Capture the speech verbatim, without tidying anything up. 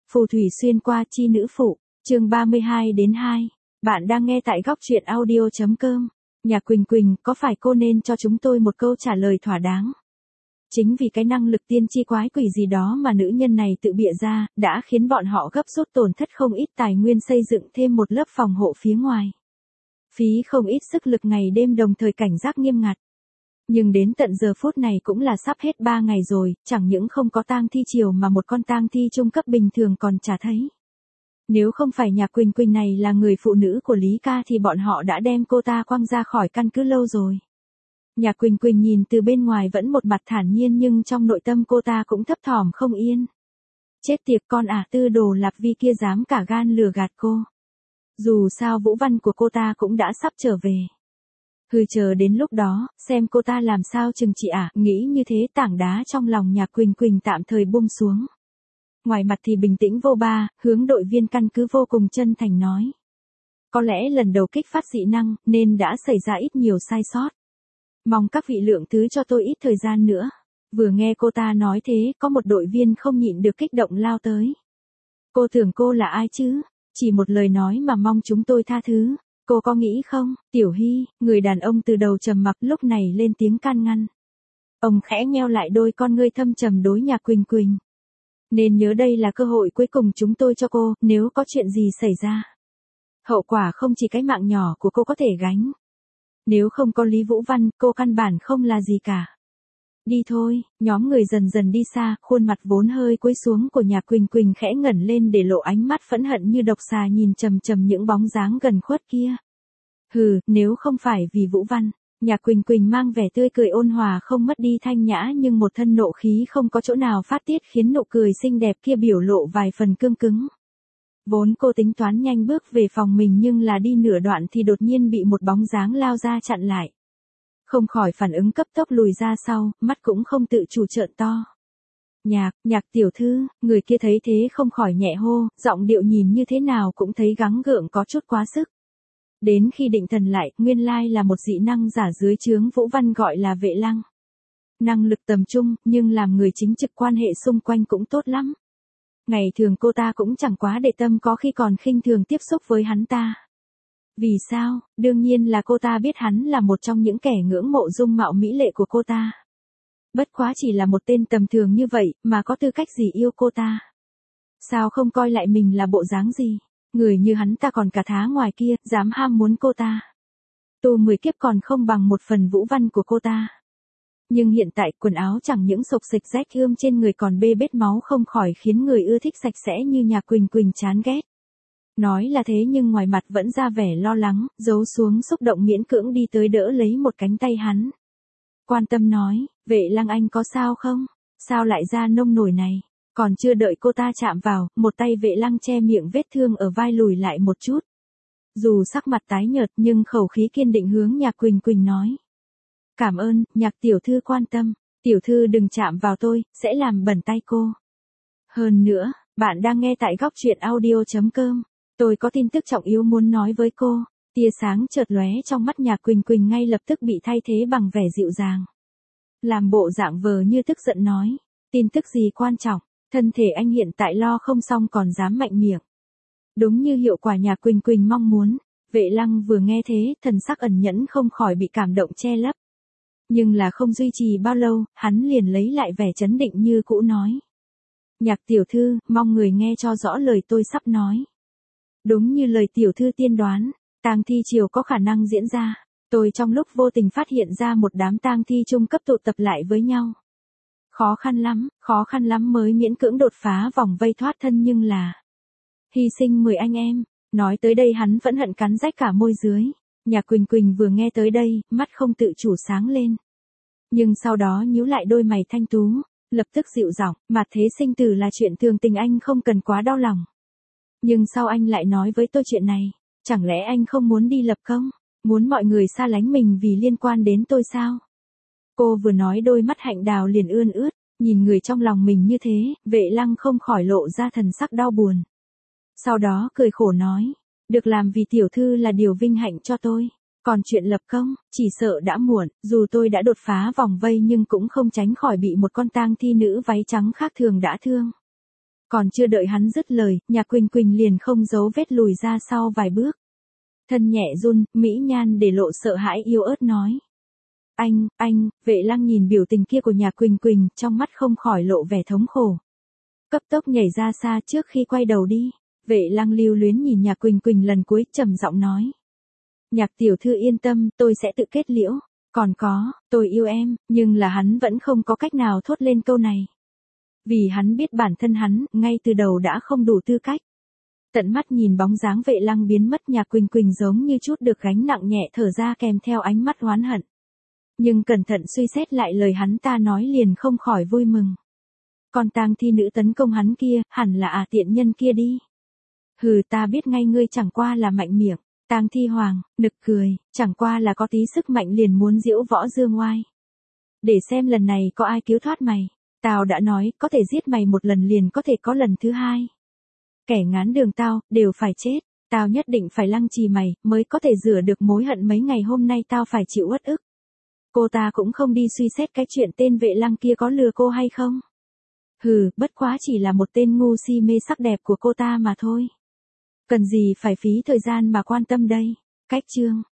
Phù thủy xuyên qua chi nữ phụ, chương ba mươi hai đến hai. Bạn đang nghe tại góc truyện audio.com. Nhạc Quỳnh Quỳnh, có phải cô nên cho chúng tôi một câu trả lời thỏa đáng? Chính vì cái năng lực tiên tri quái quỷ gì đó mà nữ nhân này tự bịa ra, đã khiến bọn họ gấp rút tổn thất không ít tài nguyên xây dựng thêm một lớp phòng hộ phía ngoài. Phí không ít sức lực ngày đêm đồng thời cảnh giác nghiêm ngặt. Nhưng đến tận giờ phút này cũng là sắp hết ba ngày rồi, chẳng những không có tang thi chiều mà một con tang thi trung cấp bình thường còn chả thấy. Nếu không phải Nhạc Quỳnh Quỳnh này là người phụ nữ của Lý Ca thì bọn họ đã đem cô ta quăng ra khỏi căn cứ lâu rồi. Nhạc Quỳnh Quỳnh nhìn từ bên ngoài vẫn một mặt thản nhiên nhưng trong nội tâm cô ta cũng thấp thỏm không yên. Chết tiệt con ả tư đồ Lạp Vi kia dám cả gan lừa gạt cô. Dù sao vũ văn của cô ta cũng đã sắp trở về. Hừ, chờ đến lúc đó, xem cô ta làm sao chừng trị ả, nghĩ như thế tảng đá trong lòng Nhạc Quỳnh Quỳnh tạm thời buông xuống. Ngoài mặt thì bình tĩnh vô ba, hướng đội viên căn cứ vô cùng chân thành nói. Có lẽ lần đầu kích phát dị năng, nên đã xảy ra ít nhiều sai sót. Mong các vị lượng thứ cho tôi ít thời gian nữa. Vừa nghe cô ta nói thế, có một đội viên không nhịn được kích động lao tới. Cô tưởng cô là ai chứ? Chỉ một lời nói mà mong chúng tôi tha thứ. Cô có nghĩ không, Tiểu Hy, người đàn ông từ đầu trầm mặc lúc này lên tiếng can ngăn. Ông khẽ nheo lại đôi con ngươi thâm trầm đối Nhạc Quỳnh Quỳnh. Nên nhớ đây là cơ hội cuối cùng chúng tôi cho cô, nếu có chuyện gì xảy ra. Hậu quả không chỉ cái mạng nhỏ của cô có thể gánh. Nếu không có Lý Vũ Văn, cô căn bản không là gì cả. Đi thôi, nhóm người dần dần đi xa, khuôn mặt vốn hơi cúi xuống của Nhạc Quỳnh Quỳnh khẽ ngẩng lên để lộ ánh mắt phẫn hận như độc xà nhìn chằm chằm những bóng dáng gần khuất kia. Hừ, nếu không phải vì Vũ Văn, Nhạc Quỳnh Quỳnh mang vẻ tươi cười ôn hòa không mất đi thanh nhã nhưng một thân nộ khí không có chỗ nào phát tiết khiến nụ cười xinh đẹp kia biểu lộ vài phần cương cứng. Vốn cô tính toán nhanh bước về phòng mình nhưng là đi nửa đoạn thì đột nhiên bị một bóng dáng lao ra chặn lại. Không khỏi phản ứng cấp tốc lùi ra sau, mắt cũng không tự chủ trợn to. Nhạc, Nhạc tiểu thư, người kia thấy thế không khỏi nhẹ hô, giọng điệu nhìn như thế nào cũng thấy gắng gượng có chút quá sức. Đến khi định thần lại, nguyên lai là một dị năng giả dưới trướng Vũ Văn gọi là Vệ Lăng. Năng lực tầm trung, nhưng làm người chính trực quan hệ xung quanh cũng tốt lắm. Ngày thường cô ta cũng chẳng quá để tâm có khi còn khinh thường tiếp xúc với hắn ta. Vì sao? Đương nhiên là cô ta biết hắn là một trong những kẻ ngưỡng mộ dung mạo mỹ lệ của cô ta. Bất quá chỉ là một tên tầm thường như vậy, mà có tư cách gì yêu cô ta? Sao không coi lại mình là bộ dáng gì? Người như hắn ta còn cả thá ngoài kia, dám ham muốn cô ta. Tu mười kiếp còn không bằng một phần vũ văn của cô ta. Nhưng hiện tại quần áo chẳng những xộc xịch rách ươm trên người còn bê bết máu không khỏi khiến người ưa thích sạch sẽ như Nhạc Quỳnh Quỳnh chán ghét. Nói là thế nhưng ngoài mặt vẫn ra vẻ lo lắng, giấu xuống xúc động miễn cưỡng đi tới đỡ lấy một cánh tay hắn. Quan tâm nói, Vệ Lăng anh có sao không? Sao lại ra nông nổi này? Còn chưa đợi cô ta chạm vào, một tay Vệ Lăng che miệng vết thương ở vai lùi lại một chút. Dù sắc mặt tái nhợt nhưng khẩu khí kiên định hướng Nhạc Quỳnh Quỳnh nói. Cảm ơn, Nhạc tiểu thư quan tâm. Tiểu thư đừng chạm vào tôi, sẽ làm bẩn tay cô. Hơn nữa, bạn đang nghe tại góc truyện audio.com. Tôi có tin tức trọng yếu muốn nói với cô. Tia sáng chợt lóe trong mắt Nhạc Quỳnh Quỳnh ngay lập tức bị thay thế bằng vẻ dịu dàng. Làm bộ dạng vờ như tức giận nói. Tin tức gì quan trọng? Thân thể anh hiện tại lo không xong còn dám mạnh miệng. Đúng như hiệu quả Nhạc Quỳnh Quỳnh mong muốn. Vệ Lăng vừa nghe thế, thần sắc ẩn nhẫn không khỏi bị cảm động che lấp. Nhưng là không duy trì bao lâu, hắn liền lấy lại vẻ chấn định như cũ nói. Nhạc tiểu thư, mong người nghe cho rõ lời tôi sắp nói. Đúng như lời tiểu thư tiên đoán, tang thi chiều có khả năng diễn ra. Tôi trong lúc vô tình phát hiện ra một đám tang thi trung cấp tụ tập lại với nhau. Khó khăn lắm, khó khăn lắm mới miễn cưỡng đột phá vòng vây thoát thân nhưng là hy sinh mười anh em. Nói tới đây hắn vẫn hận cắn rách cả môi dưới. Nhạc Quỳnh Quỳnh vừa nghe tới đây, mắt không tự chủ sáng lên. Nhưng sau đó nhíu lại đôi mày thanh tú, lập tức dịu giọng, mà thế sinh tử là chuyện thường tình anh không cần quá đau lòng. Nhưng sao anh lại nói với tôi chuyện này? Chẳng lẽ anh không muốn đi lập công? Muốn mọi người xa lánh mình vì liên quan đến tôi sao? Cô vừa nói đôi mắt hạnh đào liền ươn ướt, nhìn người trong lòng mình như thế, Vệ Lăng không khỏi lộ ra thần sắc đau buồn. Sau đó cười khổ nói, được làm vì tiểu thư là điều vinh hạnh cho tôi. Còn chuyện lập công, chỉ sợ đã muộn, dù tôi đã đột phá vòng vây nhưng cũng không tránh khỏi bị một con tang thi nữ váy trắng khác thường đã thương. Còn chưa đợi hắn dứt lời, Nhạc Quỳnh Quỳnh liền không giấu vết lùi ra sau vài bước. Thân nhẹ run, mỹ nhan để lộ sợ hãi yếu ớt nói. Anh, anh, Vệ Lăng nhìn biểu tình kia của Nhạc Quỳnh Quỳnh, trong mắt không khỏi lộ vẻ thống khổ. Cấp tốc nhảy ra xa trước khi quay đầu đi. Vệ Lăng lưu luyến nhìn Nhạc Quỳnh Quỳnh lần cuối, trầm giọng nói. Nhạc tiểu thư yên tâm, tôi sẽ tự kết liễu. Còn có, tôi yêu em, nhưng là hắn vẫn không có cách nào thốt lên câu này. Vì hắn biết bản thân hắn, ngay từ đầu đã không đủ tư cách. Tận mắt nhìn bóng dáng Vệ Lăng biến mất, Nhạc Quỳnh Quỳnh giống như chút được gánh nặng nhẹ thở ra kèm theo ánh mắt oán hận. Nhưng cẩn thận suy xét lại lời hắn ta nói liền không khỏi vui mừng. Con tang thi nữ tấn công hắn kia, hẳn là à tiện nhân kia đi. Hừ, ta biết ngay ngươi chẳng qua là mạnh miệng. Tang thi hoàng, nực cười, chẳng qua là có tí sức mạnh liền muốn diễu võ dương oai. Để xem lần này có ai cứu thoát mày. Tao đã nói, có thể giết mày một lần liền có thể có lần thứ hai. Kẻ ngán đường tao, đều phải chết. Tao nhất định phải lăng trì mày, mới có thể rửa được mối hận mấy ngày hôm nay tao phải chịu uất ức. Cô ta cũng không đi suy xét cái chuyện tên Vệ Lăng kia có lừa cô hay không. Hừ, bất quá chỉ là một tên ngu si mê sắc đẹp của cô ta mà thôi. Cần gì phải phí thời gian mà quan tâm đây. Cách chương